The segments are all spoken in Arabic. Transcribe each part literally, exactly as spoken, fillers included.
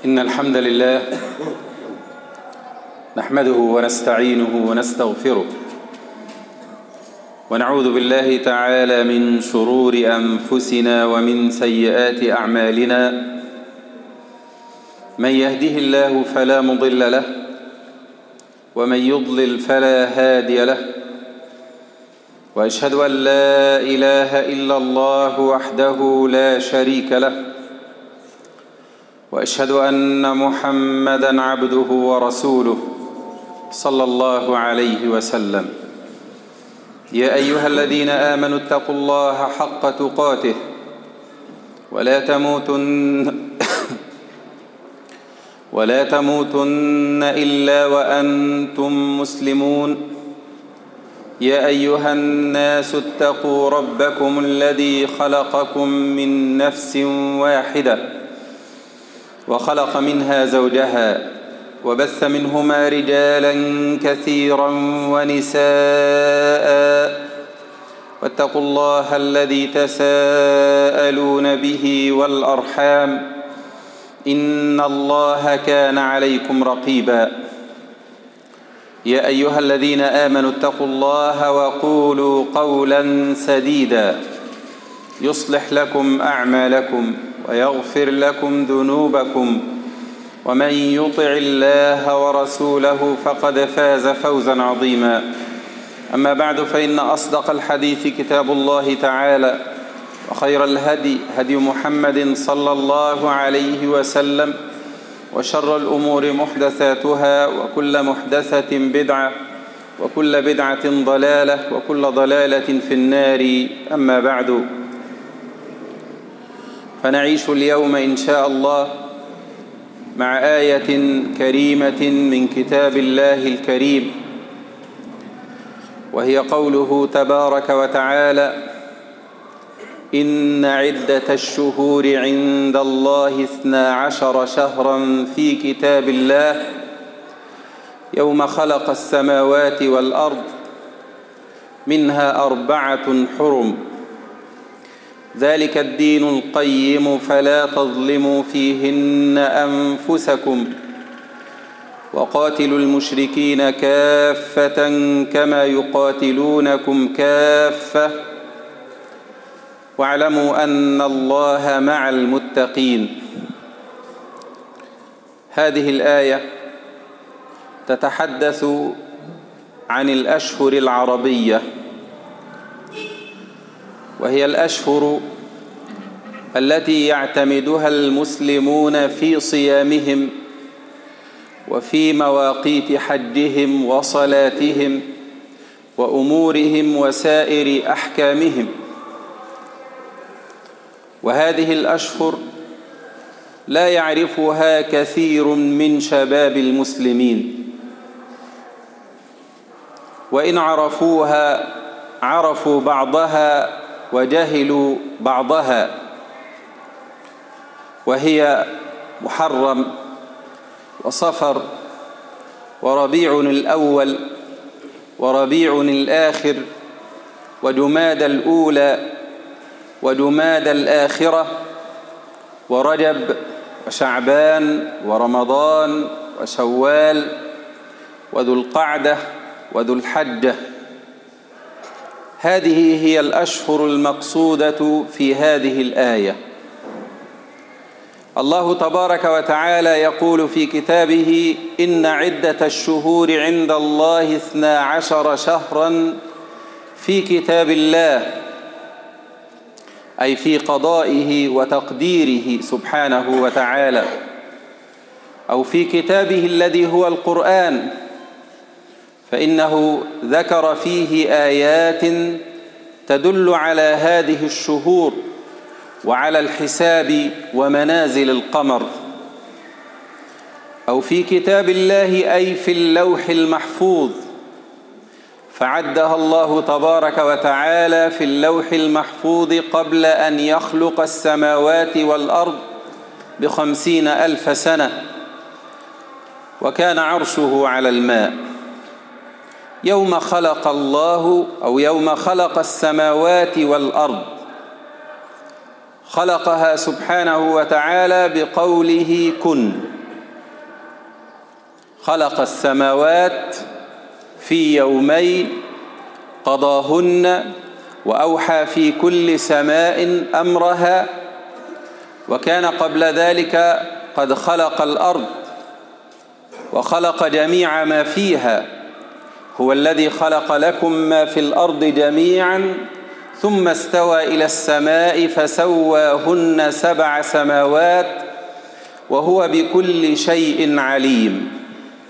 إن الحمد لله نحمده ونستعينه ونستغفره ونعوذ بالله تعالى من شرور أنفسنا ومن سيئات أعمالنا. من يهده الله فلا مضل له ومن يضلل فلا هادي له، وأشهد أن لا إله إلا الله وحده لا شريك له، وأشهد أن محمدًا عبده ورسوله صلى الله عليه وسلم. يا أيها الذين آمنوا اتقوا الله حق تقاته ولا تموتن ولا تموتن إلا وأنتم مسلمون. يا أيها الناس اتقوا ربكم الذي خلقكم من نفس واحدة وخلق منها زوجها وبث منهما رجالا كثيرا ونساء، واتقوا الله الذي تساءلون به والأرحام إن الله كان عليكم رقيبا. يا أيها الذين آمنوا اتقوا الله وقولوا قولا سديدا يصلح لكم أعمالكم ويغفر لكم ذنوبكم، ومن يطع الله ورسوله فقد فاز فوزا عظيما. أما بعد، فإن أصدق الحديث كتاب الله تعالى، وخير الهدي هدي محمد صلى الله عليه وسلم، وشر الأمور محدثاتها، وكل محدثة بدعة، وكل بدعة ضلالة، وكل ضلالة في النار. أما بعد، فنعيش اليوم إن شاء الله مع آية كريمة من كتاب الله الكريم، وهي قوله تبارك وتعالى: إن عدة الشهور عند الله اثنا عشر شهرا في كتاب الله يوم خلق السماوات والأرض منها أربعة حرم، ذلك الدين القيم فلا تظلموا فيهن أنفسكم وقاتلوا المشركين كافة كما يقاتلونكم كافة واعلموا أن الله مع المتقين. هذه الآية تتحدث عن الأشهر العربية، وهي الأشهر التي يعتمدها المسلمون في صيامهم وفي مواقيت حجهم وصلاتهم وأمورهم وسائر أحكامهم. وهذه الأشهر لا يعرفها كثير من شباب المسلمين، وإن عرفوها عرفوا بعضها وجهلوا بعضها، وهي محرم وصفر وربيع الأول وربيع الآخر وجماد الأولى وجماد الآخرة ورجب وشعبان ورمضان وشوال وذو القعدة وذو الحجة. هذه هي الأشهر المقصودة في هذه الآية. الله تبارك وتعالى يقول في كتابه: إن عدة الشهور عند الله اثنا عشر شهرا في كتاب الله، أي في قضائه وتقديره سبحانه وتعالى، أو في كتابه الذي هو القرآن، فإنه ذكر فيه آيات تدل على هذه الشهور وعلى الحساب ومنازل القمر. أو في كتاب الله أي في اللوح المحفوظ، فعدها الله تبارك وتعالى في اللوح المحفوظ قبل أن يخلق السماوات والأرض بخمسين ألف سنة، وكان عرشه على الماء. يوم خلق الله أو يوم خلق السماوات والأرض خلقها سبحانه وتعالى بقوله كن، خلق السماوات في يومين قضاهن وأوحى في كل سماء أمرها، وكان قبل ذلك قد خلق الأرض وخلق جميع ما فيها. هو الذي خلق لكم ما في الأرض جميعا ثم استوى إلى السماء فسواهن سبع سماوات وهو بكل شيء عليم.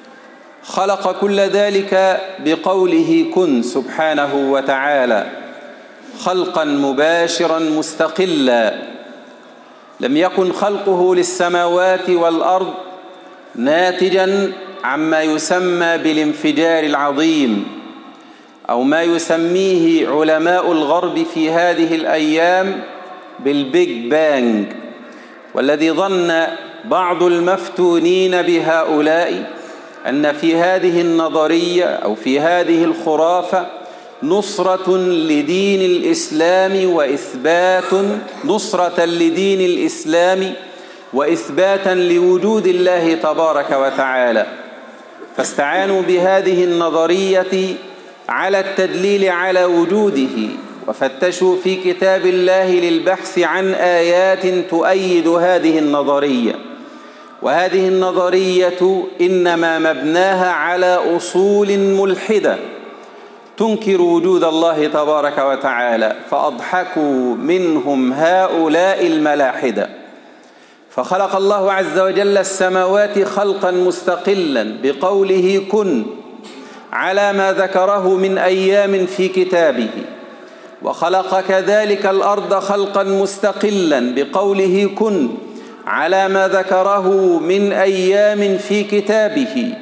خلق كل ذلك بقوله كن سبحانه وتعالى خلقا مباشرا مستقلا. لم يكن خلقه للسماوات والأرض ناتجا عما يسمى بالانفجار العظيم، أو ما يسميه علماء الغرب في هذه الأيام بالبيج بانج، والذي ظن بعض المفتونين بهؤلاء أن في هذه النظرية أو في هذه الخرافة نصرة لدين الإسلام وإثبات نصرة لدين الإسلام وإثباتا لوجود الله تبارك وتعالى، فاستعانوا بهذه النظرية على التدليل على وجوده، وفتشوا في كتاب الله للبحث عن آيات تؤيد هذه النظرية. وهذه النظرية إنما مبناها على أصول ملحدة تنكر وجود الله تبارك وتعالى، فأضحكوا منهم هؤلاء الملاحدة. فخلق الله عز وجل السماوات خلقا مستقلا بقوله كن على ما ذكره من أيام في كتابه، وخلق كذلك الأرض خلقا مستقلا بقوله كن على ما ذكره من أيام في كتابه،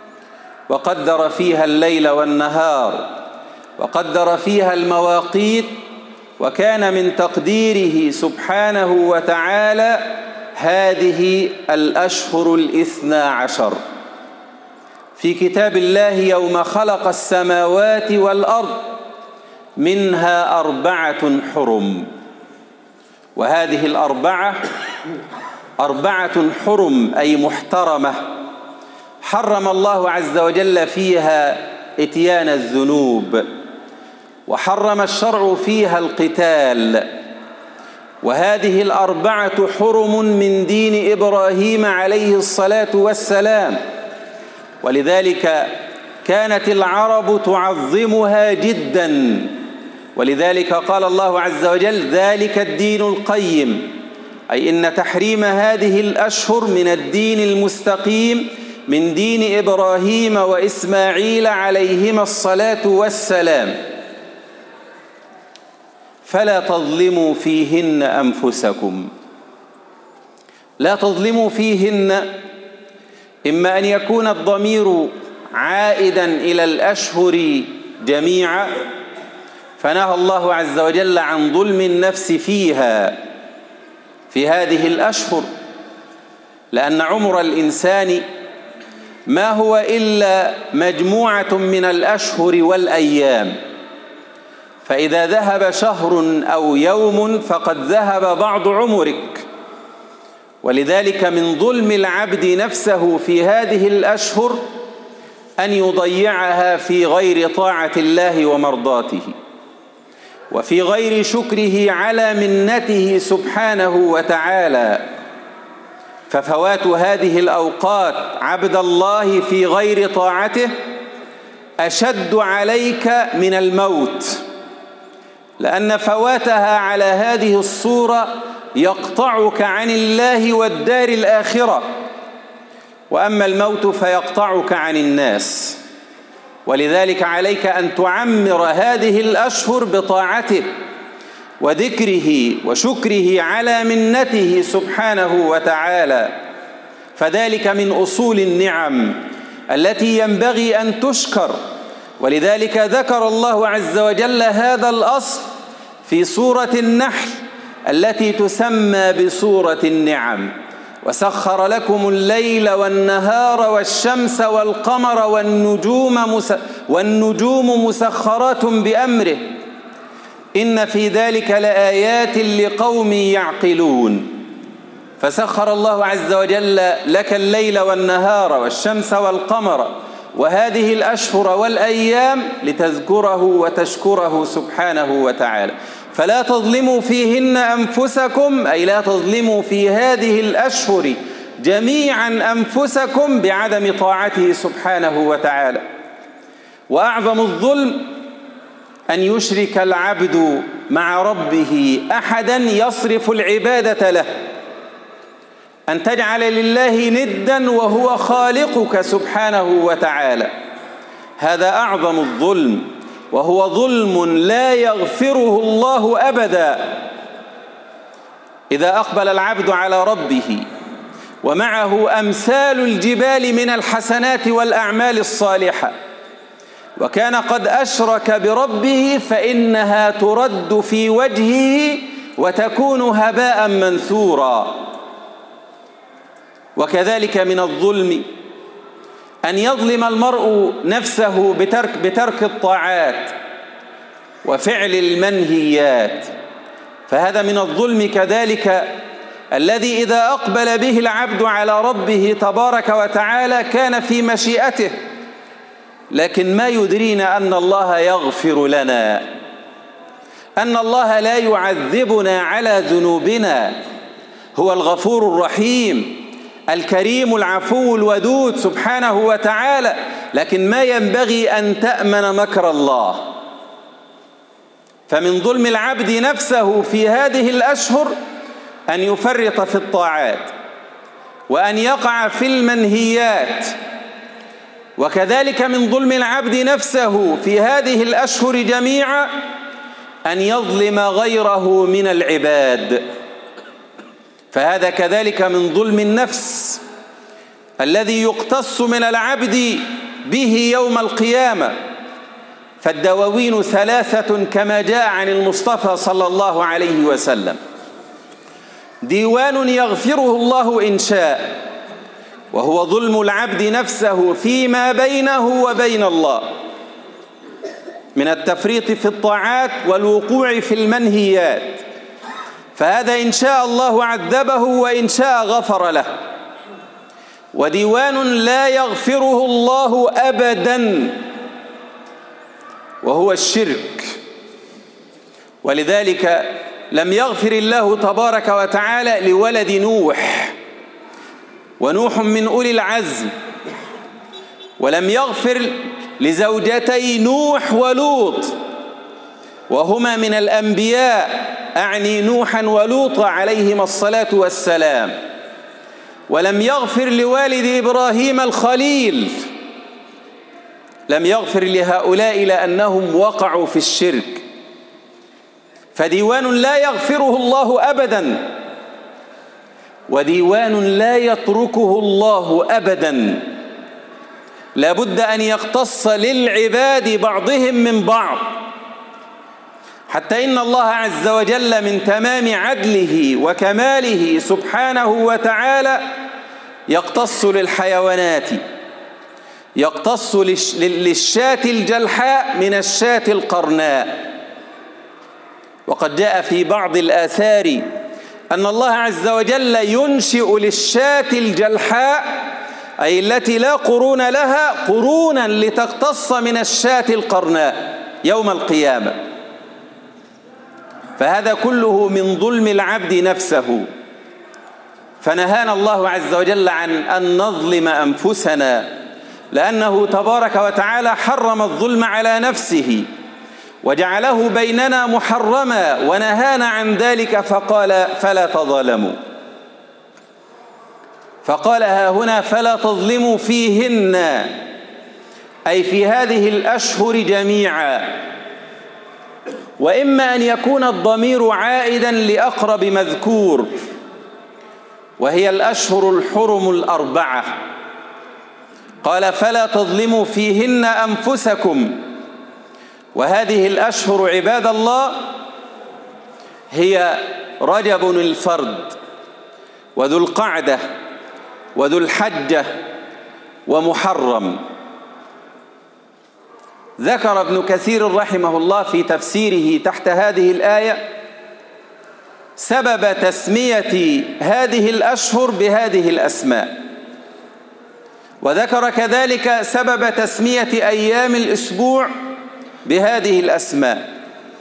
وقدر فيها الليل والنهار وقدر فيها المواقيت، وكان من تقديره سبحانه وتعالى هذه الأشهر الاثنى عشر في كتاب الله يوم خلق السماوات والأرض منها أربعة حرم. وهذه الأربعة أربعة حرم أي محترمة، حرم الله عز وجل فيها إتيان الذنوب، وحرم الشرع فيها القتال. وهذه الأربعة حرم من دين إبراهيم عليه الصلاة والسلام، ولذلك كانت العرب تعظمها جدا، ولذلك قال الله عز وجل ذلك الدين القيم، أي إن تحريم هذه الأشهر من الدين المستقيم من دين إبراهيم وإسماعيل عليهما الصلاة والسلام. فلا تظلموا فيهن أنفسكم. لا تظلموا فيهن، إما أن يكون الضمير عائدا إلى الأشهر جميعا، فنهى الله عز وجل عن ظلم النفس فيها في هذه الأشهر، لأن عمر الإنسان ما هو إلا مجموعة من الأشهر والأيام، فإذا ذهب شهر أو يوم فقد ذهب بعض عمرك. ولذلك من ظلم العبد نفسه في هذه الأشهر أن يضيعها في غير طاعة الله ومرضاته، وفي غير شكره على منته سبحانه وتعالى. ففوات هذه الأوقات عبد الله في غير طاعته أشد عليك من الموت، لأن فواتها على هذه الصورة يقطعك عن الله والدار الآخرة، وأما الموت فيقطعك عن الناس. ولذلك عليك أن تعمر هذه الأشهر بطاعته وذكره وشكره على منته سبحانه وتعالى، فذلك من أصول النعم التي ينبغي أن تشكر. ولذلك ذكر الله عز وجل هذا الأصل في سورة النحل التي تسمى بسورة النعم: وسخر لكم الليل والنهار والشمس والقمر والنجوم, مس... والنجوم مسخرات بأمره إن في ذلك لآيات لقوم يعقلون. فسخر الله عز وجل لك الليل والنهار والشمس والقمر وهذه الأشهر والأيام لتذكره وتشكره سبحانه وتعالى. فلا تظلموا فيهن أنفسكم، أي لا تظلموا في هذه الأشهر جميعا أنفسكم بعدم طاعته سبحانه وتعالى. وأعظم الظلم أن يشرك العبد مع ربه أحدا يصرف العبادة له، أن تجعل لله ندا وهو خالقك سبحانه وتعالى. هذا أعظم الظلم، وهو ظلم لا يغفره الله أبدا. إذا أقبل العبد على ربه ومعه أمثال الجبال من الحسنات والأعمال الصالحة وكان قد أشرك بربه، فإنها ترد في وجهه وتكون هباء منثورا. وكذلك من الظلم أن يظلم المرء نفسه بترك, بترك الطاعات وفعل المنهيات، فهذا من الظلم كذلك الذي إذا أقبل به العبد على ربه تبارك وتعالى كان في مشيئته، لكن ما يدرينا أن الله يغفر لنا، أن الله لا يعذبنا على ذنوبنا. هو الغفور الرحيم الكريم العفو الودود سبحانه وتعالى، لكن ما ينبغي أن تأمن مكر الله. فمن ظلم العبد نفسه في هذه الأشهر أن يفرط في الطاعات وأن يقع في المنهيات. وكذلك من ظلم العبد نفسه في هذه الأشهر جميعا أن يظلم غيره من العباد، فهذا كذلك من ظلم النفس الذي يقتص من العبد به يوم القيامة. فالدواوين ثلاثة كما جاء عن المصطفى صلى الله عليه وسلم: ديوان يغفره الله إن شاء، وهو ظلم العبد نفسه فيما بينه وبين الله من التفريط في الطاعات والوقوع في المنهيات، فهذا إن شاء الله عذبه وإن شاء غفر له. وديوان لا يغفره الله أبدا، وهو الشرك. ولذلك لم يغفر الله تبارك وتعالى لولد نوح، ونوح من أولي العزم، ولم يغفر لزوجتي نوح ولوط وهما من الأنبياء، أعني نوحا ولوطا عليهما الصلاة والسلام. ولم يغفر لوالد إبراهيم الخليل، لم يغفر لهؤلاء لأنهم وقعوا في الشرك. فديوان لا يغفره الله أبدا، وديوان لا يتركه الله أبدا. لابد أن يقتص للعباد بعضهم من بعض، حتى إن الله عز وجل من تمام عدله وكماله سبحانه وتعالى يقتص للحيوانات، يقتص للشاة الجلحاء من الشاة القرناء. وقد جاء في بعض الآثار أن الله عز وجل ينشئ للشاة الجلحاء، أي التي لا قرون لها، قرونا لتقتص من الشاة القرناء يوم القيامة. فهذا كله من ظلم العبد نفسه. فنهانا الله عز وجل عن أن نظلم أنفسنا، لأنه تبارك وتعالى حرم الظلم على نفسه وجعله بيننا محرما، ونهانا عن ذلك فقال: فلا تظلموا. فقال ها هنا: فلا تظلموا فيهن، أي في هذه الأشهر جميعا. وإما أن يكون الضمير عائدا لأقرب مذكور، وهي الأشهر الحرم الأربعة. قال: فلا تظلموا فيهن أنفسكم. وهذه الأشهر عباد الله هي رجب الفرد، وذو القعدة، وذو الحجة، ومحرم. ذكر ابن كثير رحمه الله في تفسيره تحت هذه الآية سبب تسمية هذه الأشهر بهذه الأسماء، وذكر كذلك سبب تسمية أيام الأسبوع بهذه الأسماء،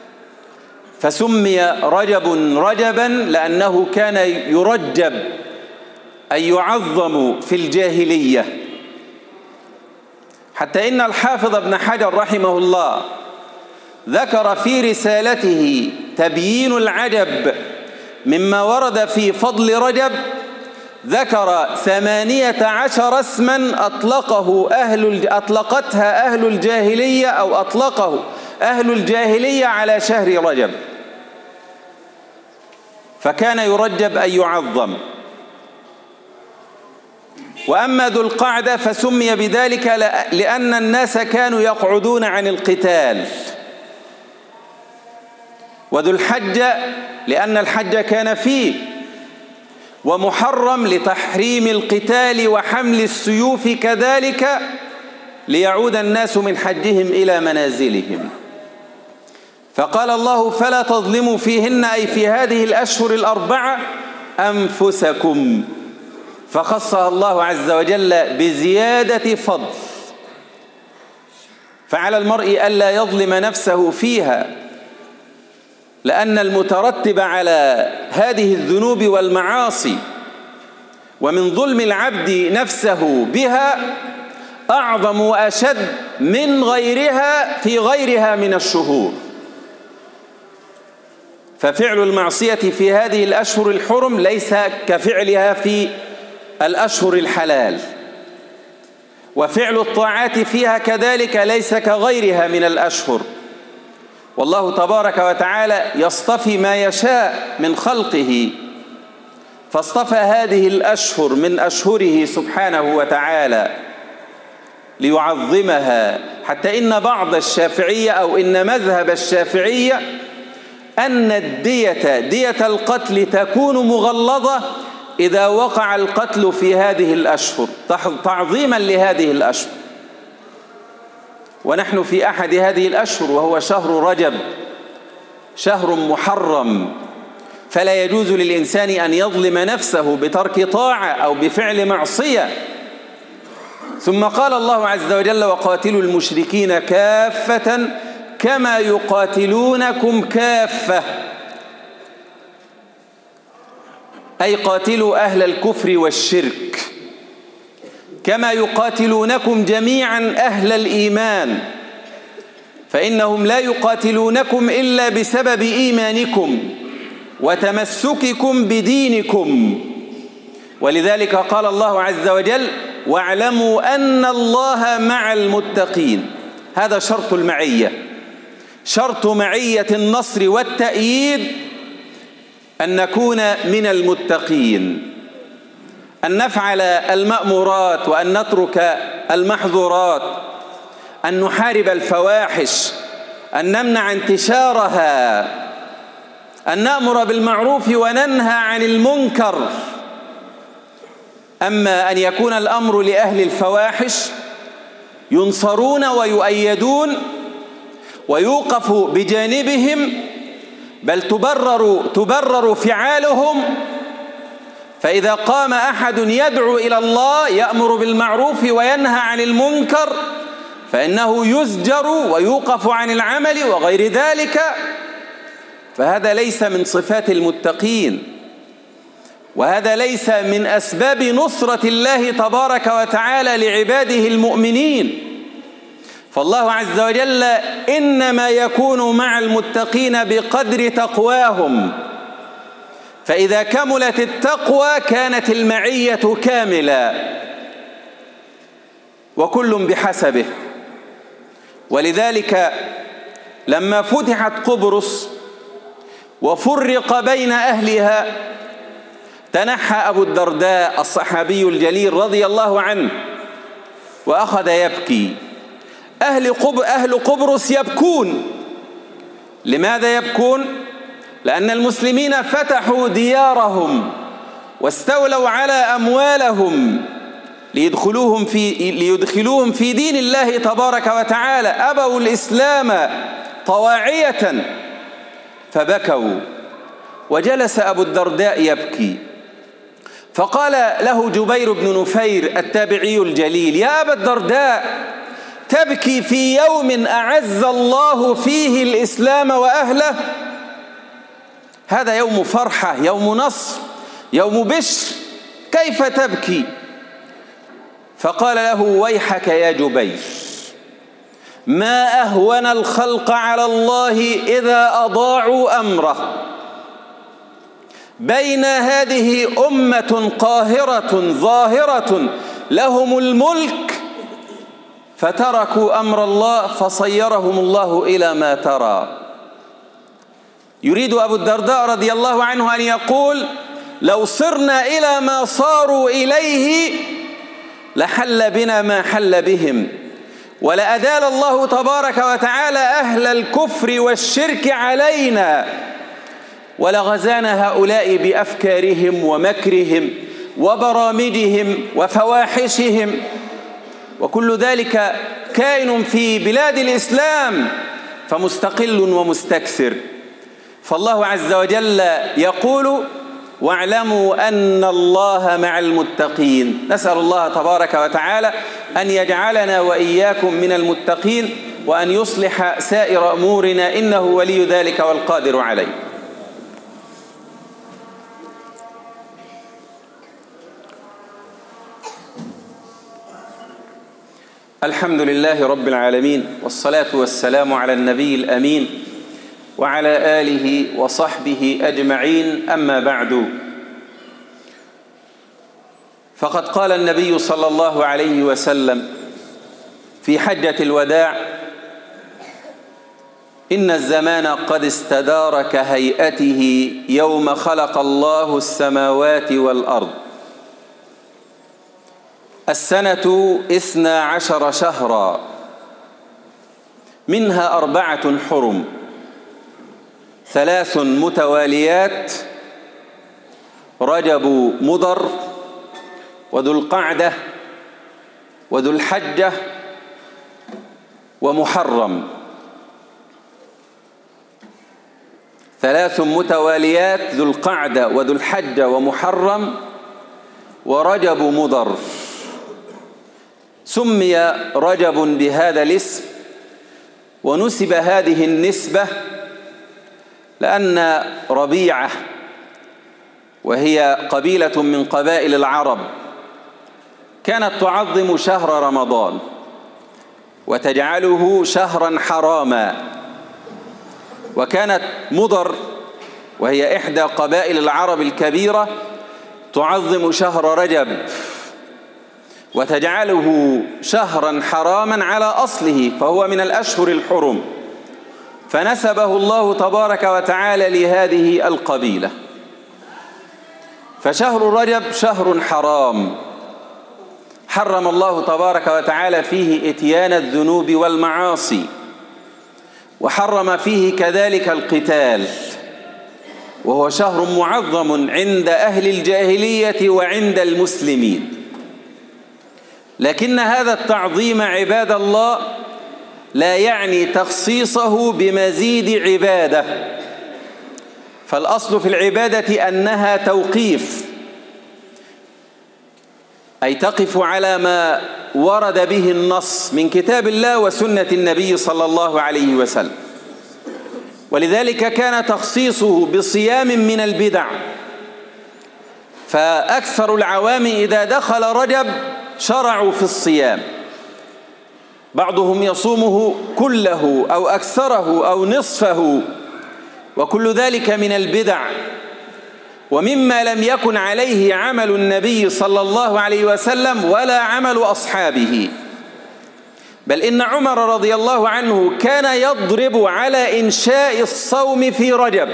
فسمي رجب رجبا لأنه كان يرجب أي يعظم في الجاهلية، حتى إن الحافظ ابن حجر رحمه الله ذكر في رسالته تبيين العجب مما ورد في فضل رجب، ذكر ثمانية عشر اسما أطلقه أهل أطلقتها أهل الجاهلية أو أطلقه أهل الجاهلية على شهر رجب، فكان يرجب أن يعظم. وأما ذو القعدة فسمي بذلك لأن الناس كانوا يقعدون عن القتال، وذو الحجة لأن الحج كان فيه، ومحرم لتحريم القتال وحمل السيوف كذلك ليعود الناس من حجهم إلى منازلهم. فقال الله فلا تظلموا فيهن أي في هذه الأشهر الأربعة أنفسكم، فخصها الله عز وجل بزيادة فضل، فعلى المرء ألا يظلم نفسه فيها، لأن المترتب على هذه الذنوب والمعاصي ومن ظلم العبد نفسه بها أعظم وأشد من غيرها في غيرها من الشهور. ففعل المعصية في هذه الأشهر الحرم ليس كفعلها في الأشهر الحلال، وفعل الطاعات فيها كذلك ليس كغيرها من الأشهر. والله تبارك وتعالى يصطفي ما يشاء من خلقه، فاصطفى هذه الأشهر من أشهره سبحانه وتعالى ليعظمها، حتى إن بعض الشافعية أو إن مذهب الشافعية أن الدية دية القتل تكون مغلظة إذا وقع القتل في هذه الأشهر تعظيما لهذه الأشهر. ونحن في أحد هذه الأشهر وهو شهر رجب، شهر محرم، فلا يجوز للإنسان أن يظلم نفسه بترك طاعة أو بفعل معصية. ثم قال الله عز وجل وقاتلوا المشركين كافة كما يقاتلونكم كافة، أي قاتلوا أهل الكفر والشرك كما يقاتلونكم جميعا أهل الإيمان، فإنهم لا يقاتلونكم إلا بسبب إيمانكم وتمسككم بدينكم. ولذلك قال الله عز وجل واعلموا أن الله مع المتقين. هذا شرط المعية، شرط معية النصر والتأييد أن نكون من المتقين، أن نفعل المأمورات وأن نترك المحظورات، أن نحارب الفواحش، أن نمنع انتشارها، أن نأمر بالمعروف وننهى عن المنكر. أما أن يكون الأمر لأهل الفواحش ينصرون ويؤيدون ويوقف بجانبهم، بل تبرر تبرر فعالهم، فإذا قام أحد يدعو إلى الله يأمر بالمعروف وينهى عن المنكر فإنه يزجر ويوقف عن العمل وغير ذلك، فهذا ليس من صفات المتقين، وهذا ليس من أسباب نصرة الله تبارك وتعالى لعباده المؤمنين. فالله عز وجل إنما يكون مع المتقين بقدر تقواهم، فإذا كملت التقوى كانت المعية كاملة، وكل بحسبه. ولذلك لما فتحت قبرص وفرق بين أهلها تنحى أبو الدرداء الصحابي الجليل رضي الله عنه وأخذ يبكي. أهل, قب... أهل قبرص يبكون. لماذا يبكون؟ لأن المسلمين فتحوا ديارهم واستولوا على أموالهم ليدخلوهم في, ليدخلوهم في دين الله تبارك وتعالى، أبوا الإسلام طواعية، فبكوا وجلس أبو الدرداء يبكي، فقال له جبير بن نفير التابعي الجليل: يا أبا الدرداء، تبكي في يوم أعز الله فيه الإسلام وأهله؟ هذا يوم فرحة، يوم نصر، يوم بشر، كيف تبكي؟ فقال له: ويحك يا جبير، ما أهون الخلق على الله إذا أضاعوا أمره. بين هذه أمة قاهرة ظاهرة لهم الملك فتركوا أمر الله فصيرهم الله إلى ما ترى. يريد أبو الدرداء رضي الله عنه أن يقول: لو صرنا إلى ما صاروا إليه لحل بنا ما حل بهم، ولأدال الله تبارك وتعالى أهل الكفر والشرك علينا، ولغزانا هؤلاء بأفكارهم ومكرهم وبرامجهم وفواحشهم، وكل ذلك كائن في بلاد الإسلام فمستقل ومستكثر. فالله عز وجل يقول: واعلموا أن الله مع المتقين. نسأل الله تبارك وتعالى أن يجعلنا وإياكم من المتقين، وأن يصلح سائر أمورنا، إنه ولي ذلك والقادر عليه. الحمد لله رب العالمين، والصلاة والسلام على النبي الأمين وعلى آله وصحبه أجمعين، أما بعد، فقد قال النبي صلى الله عليه وسلم في حجة الوداع: إن الزمان قد استدار كهيئته يوم خلق الله السماوات والأرض. السنة اثنا عشر شهرا، منها أربعة حرم، ثلاث متواليات: رجب مضر، وذو القعدة، وذو الحجة، ومحرم. ثلاث متواليات: ذو القعدة وذو الحجة ومحرم ورجب مضر. سمي رجب بهذا الاسم، ونسب هذه النسبة لأن ربيعة، وهي قبيلة من قبائل العرب، كانت تعظم شهر رمضان وتجعله شهرا حراما، وكانت مضر وهي إحدى قبائل العرب الكبيرة تعظم شهر رجب وتجعله شهرا حراما على أصله، فهو من الأشهر الحرم، فنسبه الله تبارك وتعالى لهذه القبيلة. فشهر رجب شهر حرام، حرم الله تبارك وتعالى فيه إتيان الذنوب والمعاصي، وحرم فيه كذلك القتال، وهو شهر معظم عند أهل الجاهلية وعند المسلمين. لكن هذا التعظيم عباد الله لا يعني تخصيصه بمزيد عبادة، فالأصل في العبادة أنها توقيف، أي تقف على ما ورد به النص من كتاب الله وسنة النبي صلى الله عليه وسلم. ولذلك كان تخصيصه بصيام من البدع، فأكثر العوام إذا دخل رجب شرعوا في الصيام، بعضهم يصومه كله أو أكثره أو نصفه، وكل ذلك من البدع ومما لم يكن عليه عمل النبي صلى الله عليه وسلم ولا عمل أصحابه. بل إن عمر رضي الله عنه كان يضرب على إنشاء الصوم في رجب،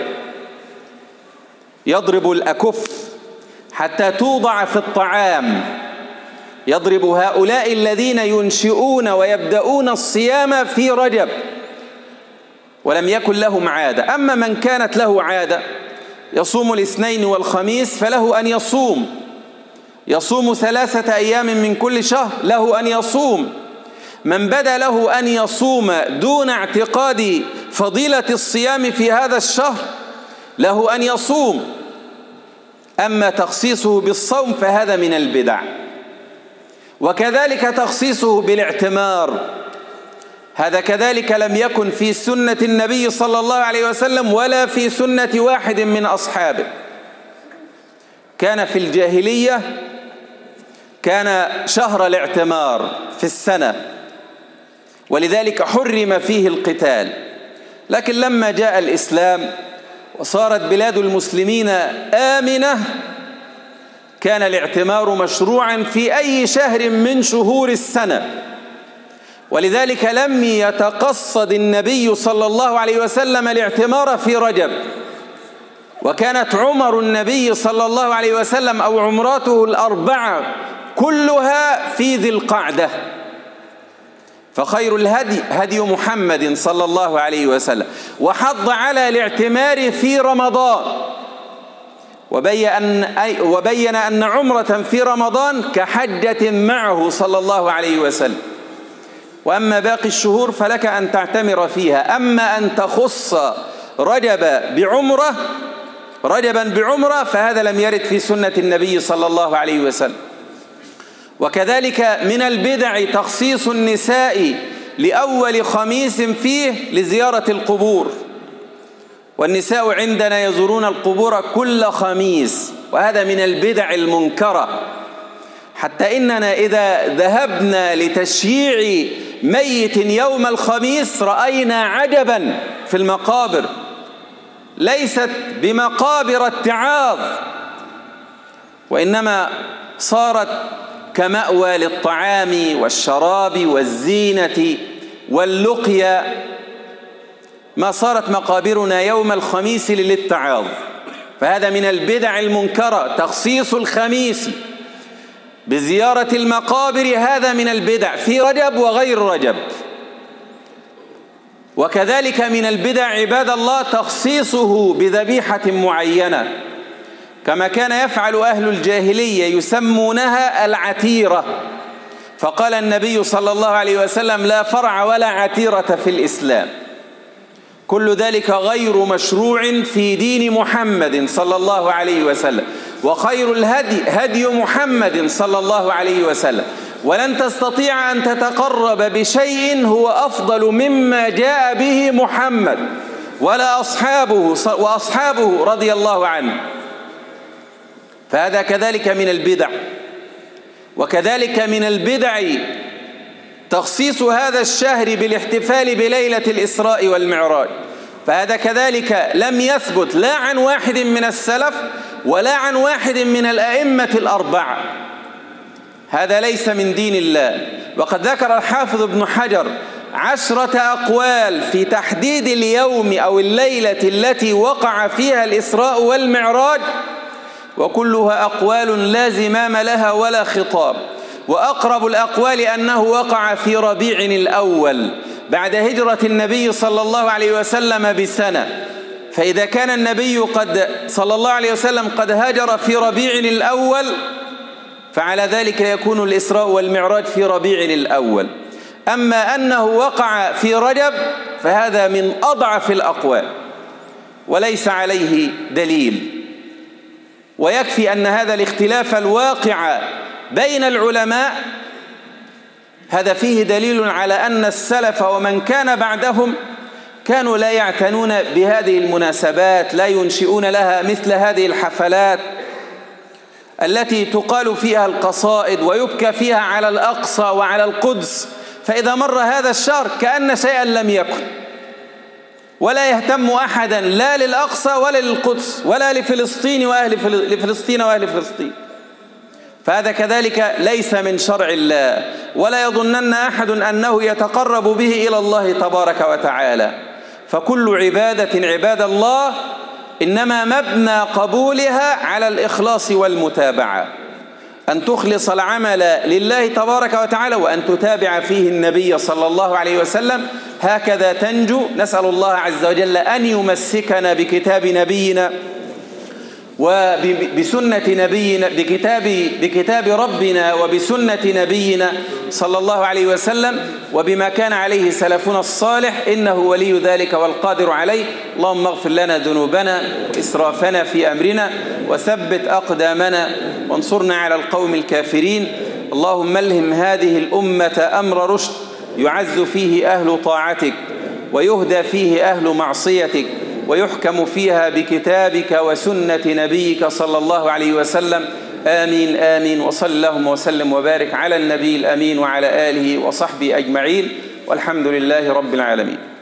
يضرب الأكف حتى توضع في الطعام، يضرب هؤلاء الذين ينشئون ويبدأون الصيام في رجب ولم يكن لهم عادة. أما من كانت له عادة يصوم الاثنين والخميس فله أن يصوم، يصوم ثلاثة أيام من كل شهر له أن يصوم. من بدا له أن يصوم دون اعتقاد فضيلة الصيام في هذا الشهر له أن يصوم، أما تخصيصه بالصوم فهذا من البدع. وكذلك تخصيصه بالاعتمار، هذا كذلك لم يكن في سنة النبي صلى الله عليه وسلم ولا في سنة واحد من أصحابه. كان في الجاهلية كان شهر الاعتمار في السنة، ولذلك حرم فيه القتال. لكن لما جاء الإسلام وصارت بلاد المسلمين آمنة كان الاعتمار مشروعا في أي شهر من شهور السنة، ولذلك لم يتقصد النبي صلى الله عليه وسلم الاعتمار في رجب. وكانت عمر النبي صلى الله عليه وسلم أو عمراته الأربعة كلها في ذي القعدة. فخير الهدي هدي محمد صلى الله عليه وسلم، وحض على الاعتمار في رمضان، وبين أن, وبين أن عمرة في رمضان كحجة معه صلى الله عليه وسلم. وأما باقي الشهور فلك أن تعتمر فيها، أما أن تخص رجب بعمرة رجبا بعمرة فهذا لم يرد في سنة النبي صلى الله عليه وسلم. وكذلك من البدع تخصيص النساء لأول خميس فيه لزيارة القبور، والنساء عندنا يزورون القبور كل خميس، وهذا من البدع المنكرة، حتى إننا إذا ذهبنا لتشييع ميت يوم الخميس رأينا عجبا في المقابر، ليست بمقابر اتعاظ، وإنما صارت كمأوى للطعام والشراب والزينة واللقيا، ما صارت مقابرنا يوم الخميس للاتعاظ. فهذا من البدع المنكرة، تخصيص الخميس بزيارة المقابر، هذا من البدع في رجب وغير رجب. وكذلك من البدع عباد الله تخصيصه بذبيحة معينة، كما كان يفعل أهل الجاهلية يسمونها العتيرة. فقال النبي صلى الله عليه وسلم: لا فرع ولا عتيرة في الإسلام. كل ذلك غير مشروع في دين محمد صلى الله عليه وسلم، وخير الهدي هدي محمد صلى الله عليه وسلم. ولن تستطيع أن تتقرب بشيء هو أفضل مما جاء به محمد ولا أصحابه وأصحابه رضي الله عنه. فهذا كذلك من البدع. وكذلك من البدع تخصيص هذا الشهر بالاحتفال بليلة الإسراء والمعراج، فهذا كذلك لم يثبت لا عن واحد من السلف ولا عن واحد من الأئمة الأربعة، هذا ليس من دين الله. وقد ذكر الحافظ ابن حجر عشرة أقوال في تحديد اليوم أو الليلة التي وقع فيها الإسراء والمعراج، وكلها أقوال لا زمام لها ولا خطاب. وأقرب الأقوال أنه وقع في ربيع الأول بعد هجرة النبي صلى الله عليه وسلم بسنة، فإذا كان النبي قد صلى الله عليه وسلم قد هاجر في ربيع الأول فعلى ذلك يكون الإسراء والمعراج في ربيع الأول. أما أنه وقع في رجب فهذا من أضعف الأقوال وليس عليه دليل. ويكفي أن هذا الاختلاف الواقع بين العلماء هذا فيه دليل على أن السلف ومن كان بعدهم كانوا لا يعتنون بهذه المناسبات، لا ينشئون لها مثل هذه الحفلات التي تقال فيها القصائد ويبكى فيها على الأقصى وعلى القدس، فإذا مر هذا الشهر كأن شيئا لم يكن، ولا يهتم أحدا لا للأقصى ولا للقدس ولا لفلسطين وأهل لفلسطين وأهل فلسطين. فهذا كذلك ليس من شرع الله، ولا يظنن أحد أنه يتقرب به إلى الله تبارك وتعالى. فكل عبادة عباد الله إنما مبنى قبولها على الإخلاص والمتابعة، أن تخلص العمل لله تبارك وتعالى وأن تتابع فيه النبي صلى الله عليه وسلم، هكذا تنجو. نسأل الله عز وجل أن يمسكنا بكتاب نبينا وبسنة نبينا بكتاب بكتاب ربنا وبسنة نبينا صلى الله عليه وسلم وبما كان عليه سلفنا الصالح، إنه ولي ذلك والقادر عليه. اللهم اغفر لنا ذنوبنا وإسرافنا في أمرنا وثبت أقدامنا وانصرنا على القوم الكافرين. اللهم الهم هذه الأمة أمر رشد يعز فيه أهل طاعتك ويهدى فيه أهل معصيتك ويحكم فيها بكتابك وسنة نبيك صلى الله عليه وسلم. آمين آمين. وصلى اللهم وسلم وبارك على النبي الأمين وعلى آله وصحبه أجمعين، والحمد لله رب العالمين.